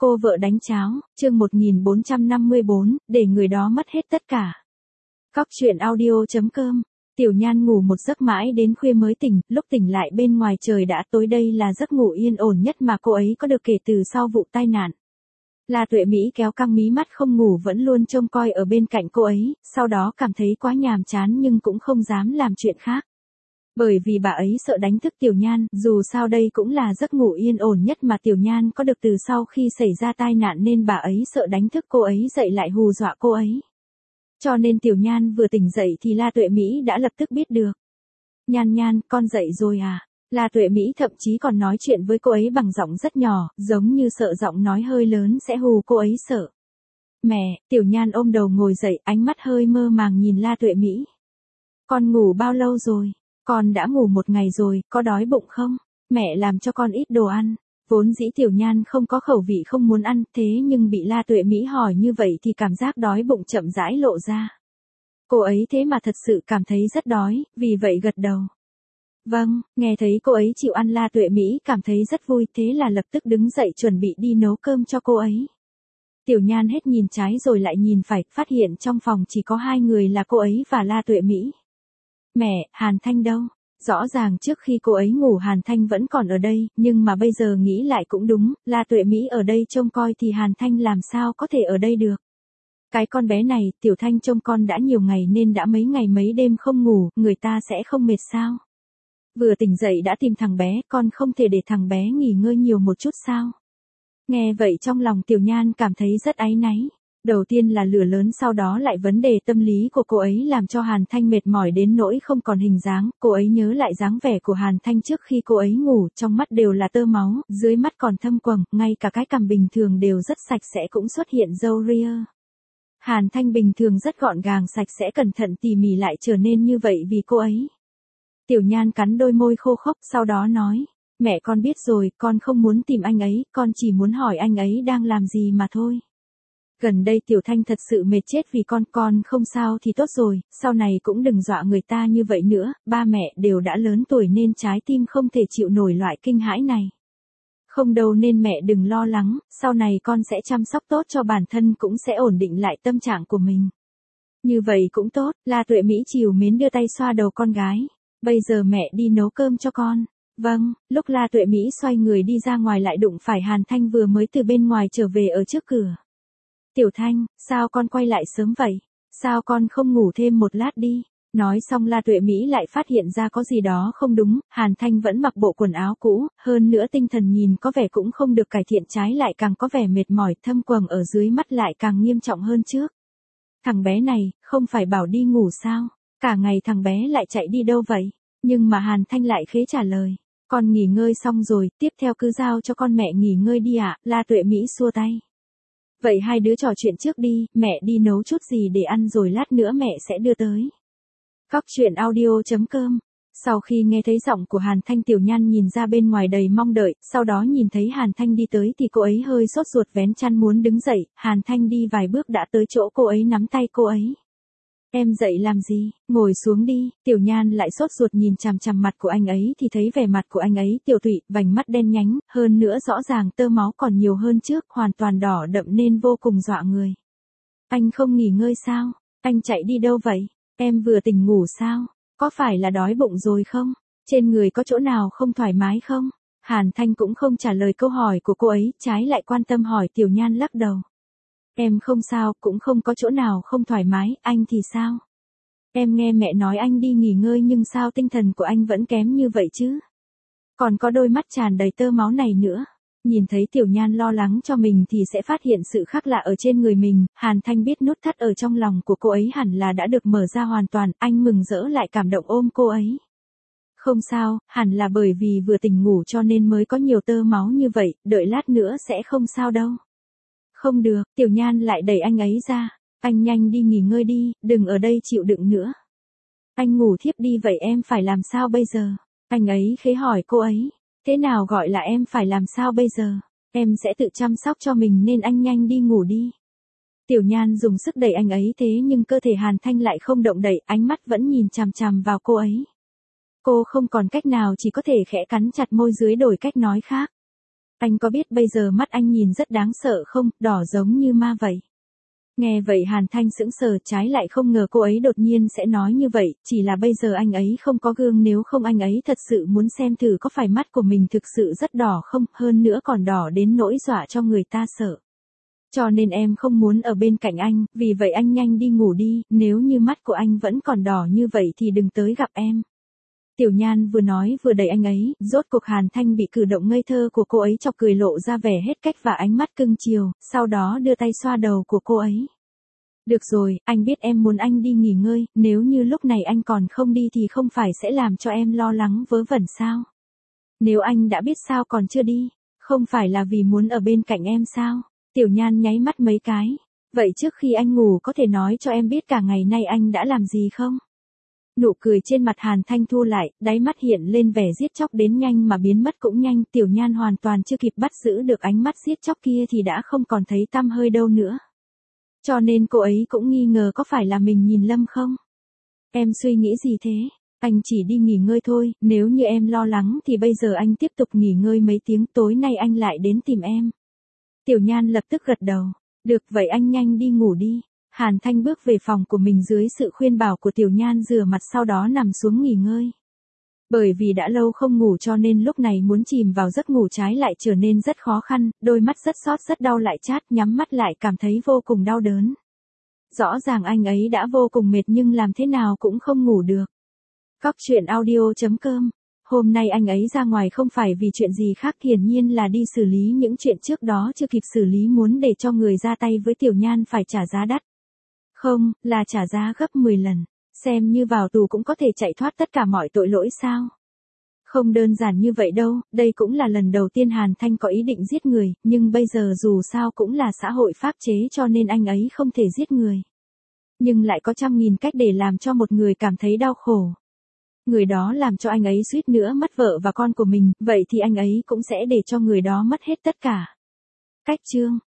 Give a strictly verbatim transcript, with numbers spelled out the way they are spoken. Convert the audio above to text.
Cô vợ đánh cháo, chương một nghìn bốn trăm năm mươi bốn, để người đó mất hết tất cả. Cóc truyện audio.com. Tiểu Nhan ngủ một giấc mãi đến khuya mới tỉnh, lúc tỉnh lại bên ngoài trời đã tối, đây là giấc ngủ yên ổn nhất mà cô ấy có được kể từ sau vụ tai nạn. La Tuệ Mỹ kéo căng mí mắt không ngủ vẫn luôn trông coi ở bên cạnh cô ấy, sau đó cảm thấy quá nhàm chán nhưng cũng không dám làm chuyện khác. Bởi vì bà ấy sợ đánh thức Tiểu Nhan, dù sao đây cũng là giấc ngủ yên ổn nhất mà Tiểu Nhan có được từ sau khi xảy ra tai nạn nên bà ấy sợ đánh thức cô ấy dậy lại hù dọa cô ấy. Cho nên Tiểu Nhan vừa tỉnh dậy thì La Tuệ Mỹ đã lập tức biết được. Nhan Nhan, con dậy rồi à? La Tuệ Mỹ thậm chí còn nói chuyện với cô ấy bằng giọng rất nhỏ, giống như sợ giọng nói hơi lớn sẽ hù cô ấy sợ. Mẹ, Tiểu Nhan ôm đầu ngồi dậy, ánh mắt hơi mơ màng nhìn La Tuệ Mỹ. Con ngủ bao lâu rồi? Con đã ngủ một ngày rồi, có đói bụng không? Mẹ làm cho con ít đồ ăn. Vốn dĩ Tiểu Nhan không có khẩu vị không muốn ăn, thế nhưng bị La Tuệ Mỹ hỏi như vậy thì cảm giác đói bụng chậm rãi lộ ra. Cô ấy thế mà thật sự cảm thấy rất đói, vì vậy gật đầu. Vâng, nghe thấy cô ấy chịu ăn La Tuệ Mỹ cảm thấy rất vui, thế là lập tức đứng dậy chuẩn bị đi nấu cơm cho cô ấy. Tiểu Nhan hết nhìn trái rồi lại nhìn phải, phát hiện trong phòng chỉ có hai người là cô ấy và La Tuệ Mỹ. Mẹ, Hàn Thanh đâu? Rõ ràng trước khi cô ấy ngủ Hàn Thanh vẫn còn ở đây, nhưng mà bây giờ nghĩ lại cũng đúng, La Tuệ Mỹ ở đây trông coi thì Hàn Thanh làm sao có thể ở đây được. Cái con bé này, Tiểu Thanh trông con đã nhiều ngày nên đã mấy ngày mấy đêm không ngủ, người ta sẽ không mệt sao? Vừa tỉnh dậy đã tìm thằng bé, con không thể để thằng bé nghỉ ngơi nhiều một chút sao? Nghe vậy trong lòng Tiểu Nhan cảm thấy rất áy náy. Đầu tiên là lửa lớn, sau đó lại vấn đề tâm lý của cô ấy làm cho Hàn Thanh mệt mỏi đến nỗi không còn hình dáng. Cô ấy nhớ lại dáng vẻ của Hàn Thanh trước khi cô ấy ngủ, trong mắt đều là tơ máu, dưới mắt còn thâm quầng, ngay cả cái cằm bình thường đều rất sạch sẽ cũng xuất hiện râu ria. Hàn Thanh bình thường rất gọn gàng sạch sẽ cẩn thận tỉ mỉ lại trở nên như vậy vì cô ấy. Tiểu Nhan cắn đôi môi khô khốc, sau đó nói, mẹ con biết rồi, con không muốn tìm anh ấy, con chỉ muốn hỏi anh ấy đang làm gì mà thôi. Gần đây Tiểu Thanh thật sự mệt chết vì con, con không sao thì tốt rồi, sau này cũng đừng dọa người ta như vậy nữa, ba mẹ đều đã lớn tuổi nên trái tim không thể chịu nổi loại kinh hãi này. Không đâu nên mẹ đừng lo lắng, sau này con sẽ chăm sóc tốt cho bản thân cũng sẽ ổn định lại tâm trạng của mình. Như vậy cũng tốt, La Tuệ Mỹ trìu mến đưa tay xoa đầu con gái. Bây giờ mẹ đi nấu cơm cho con. Vâng, lúc La Tuệ Mỹ xoay người đi ra ngoài lại đụng phải Hàn Thanh vừa mới từ bên ngoài trở về ở trước cửa. Tiểu Thanh, sao con quay lại sớm vậy? Sao con không ngủ thêm một lát đi? Nói xong La Tuệ Mỹ lại phát hiện ra có gì đó không đúng, Hàn Thanh vẫn mặc bộ quần áo cũ, hơn nữa tinh thần nhìn có vẻ cũng không được cải thiện, trái lại càng có vẻ mệt mỏi, thâm quầng ở dưới mắt lại càng nghiêm trọng hơn trước. Thằng bé này, không phải bảo đi ngủ sao? Cả ngày thằng bé lại chạy đi đâu vậy? Nhưng mà Hàn Thanh lại khế trả lời. Con nghỉ ngơi xong rồi, tiếp theo cứ giao cho con mẹ nghỉ ngơi đi ạ, à? La Tuệ Mỹ xua tay. Vậy hai đứa trò chuyện trước đi, mẹ đi nấu chút gì để ăn rồi lát nữa mẹ sẽ đưa tới. Cóc truyện audio.com. Sau khi nghe thấy giọng của Hàn Thanh, Tiểu Nhan nhìn ra bên ngoài đầy mong đợi, sau đó nhìn thấy Hàn Thanh đi tới thì cô ấy hơi sốt ruột vén chăn muốn đứng dậy, Hàn Thanh đi vài bước đã tới chỗ cô ấy nắm tay cô ấy. Em dậy làm gì, ngồi xuống đi. Tiểu Nhan lại sốt ruột nhìn chằm chằm mặt của anh ấy thì thấy vẻ mặt của anh ấy tiều tụy, vành mắt đen nhánh, hơn nữa rõ ràng tơ máu còn nhiều hơn trước, hoàn toàn đỏ đậm nên vô cùng dọa người. Anh không nghỉ ngơi sao? Anh chạy đi đâu vậy? Em vừa tỉnh ngủ sao? Có phải là đói bụng rồi không? Trên người có chỗ nào không thoải mái không? Hàn Thanh cũng không trả lời câu hỏi của cô ấy, trái lại quan tâm hỏi. Tiểu Nhan lắc đầu. Em không sao, cũng không có chỗ nào không thoải mái, anh thì sao? Em nghe mẹ nói anh đi nghỉ ngơi nhưng sao tinh thần của anh vẫn kém như vậy chứ? Còn có đôi mắt tràn đầy tơ máu này nữa. Nhìn thấy Tiểu Nhan lo lắng cho mình thì sẽ phát hiện sự khác lạ ở trên người mình, Hàn Thanh biết nút thắt ở trong lòng của cô ấy hẳn là đã được mở ra hoàn toàn, anh mừng rỡ lại cảm động ôm cô ấy. Không sao, hẳn là bởi vì vừa tỉnh ngủ cho nên mới có nhiều tơ máu như vậy, đợi lát nữa sẽ không sao đâu. Không được, Tiểu Nhan lại đẩy anh ấy ra. Anh nhanh đi nghỉ ngơi đi, đừng ở đây chịu đựng nữa. Anh ngủ thiếp đi vậy em phải làm sao bây giờ? Anh ấy khế hỏi cô ấy. Thế nào gọi là em phải làm sao bây giờ? Em sẽ tự chăm sóc cho mình nên anh nhanh đi ngủ đi. Tiểu Nhan dùng sức đẩy anh ấy thế nhưng cơ thể Hàn Thanh lại không động đậy, ánh mắt vẫn nhìn chằm chằm vào cô ấy. Cô không còn cách nào chỉ có thể khẽ cắn chặt môi dưới đổi cách nói khác. Anh có biết bây giờ mắt anh nhìn rất đáng sợ không, đỏ giống như ma vậy. Nghe vậy Hàn Thanh sững sờ, trái lại không ngờ cô ấy đột nhiên sẽ nói như vậy, chỉ là bây giờ anh ấy không có gương, nếu không anh ấy thật sự muốn xem thử có phải mắt của mình thực sự rất đỏ không, hơn nữa còn đỏ đến nỗi dọa cho người ta sợ. Cho nên em không muốn ở bên cạnh anh, vì vậy anh nhanh đi ngủ đi, nếu như mắt của anh vẫn còn đỏ như vậy thì đừng tới gặp em. Tiểu Nhan vừa nói vừa đẩy anh ấy, rốt cuộc Hàn Thanh bị cử động ngây thơ của cô ấy chọc cười lộ ra vẻ hết cách và ánh mắt cưng chiều, sau đó đưa tay xoa đầu của cô ấy. Được rồi, anh biết em muốn anh đi nghỉ ngơi, nếu như lúc này anh còn không đi thì không phải sẽ làm cho em lo lắng vớ vẩn sao? Nếu anh đã biết sao còn chưa đi, không phải là vì muốn ở bên cạnh em sao? Tiểu Nhan nháy mắt mấy cái. Vậy trước khi anh ngủ có thể nói cho em biết cả ngày nay anh đã làm gì không? Nụ cười trên mặt Hàn Thanh thu lại, đáy mắt hiện lên vẻ giết chóc đến nhanh mà biến mất cũng nhanh. Tiểu Nhan hoàn toàn chưa kịp bắt giữ được ánh mắt giết chóc kia thì đã không còn thấy tăm hơi đâu nữa. Cho nên cô ấy cũng nghi ngờ có phải là mình nhìn lầm không? Em suy nghĩ gì thế? Anh chỉ đi nghỉ ngơi thôi, nếu như em lo lắng thì bây giờ anh tiếp tục nghỉ ngơi mấy tiếng, tối nay anh lại đến tìm em. Tiểu Nhan lập tức gật đầu. Được vậy anh nhanh đi ngủ đi. Hàn Thanh bước về phòng của mình dưới sự khuyên bảo của Tiểu Nhan, rửa mặt sau đó nằm xuống nghỉ ngơi. Bởi vì đã lâu không ngủ cho nên lúc này muốn chìm vào giấc ngủ trái lại trở nên rất khó khăn, đôi mắt rất xót rất đau lại chát, nhắm mắt lại cảm thấy vô cùng đau đớn. Rõ ràng anh ấy đã vô cùng mệt nhưng làm thế nào cũng không ngủ được. Cóc truyện audio chấm com. Hôm nay anh ấy ra ngoài không phải vì chuyện gì khác, hiển nhiên là đi xử lý những chuyện trước đó chưa kịp xử lý, muốn để cho người ra tay với Tiểu Nhan phải trả giá đắt. Không, là trả giá gấp mười lần. Xem như vào tù cũng có thể chạy thoát tất cả mọi tội lỗi sao? Không đơn giản như vậy đâu, đây cũng là lần đầu tiên Hàn Thanh có ý định giết người, nhưng bây giờ dù sao cũng là xã hội pháp chế cho nên anh ấy không thể giết người. Nhưng lại có trăm nghìn cách để làm cho một người cảm thấy đau khổ. Người đó làm cho anh ấy suýt nữa mất vợ và con của mình, vậy thì anh ấy cũng sẽ để cho người đó mất hết tất cả. Cách chương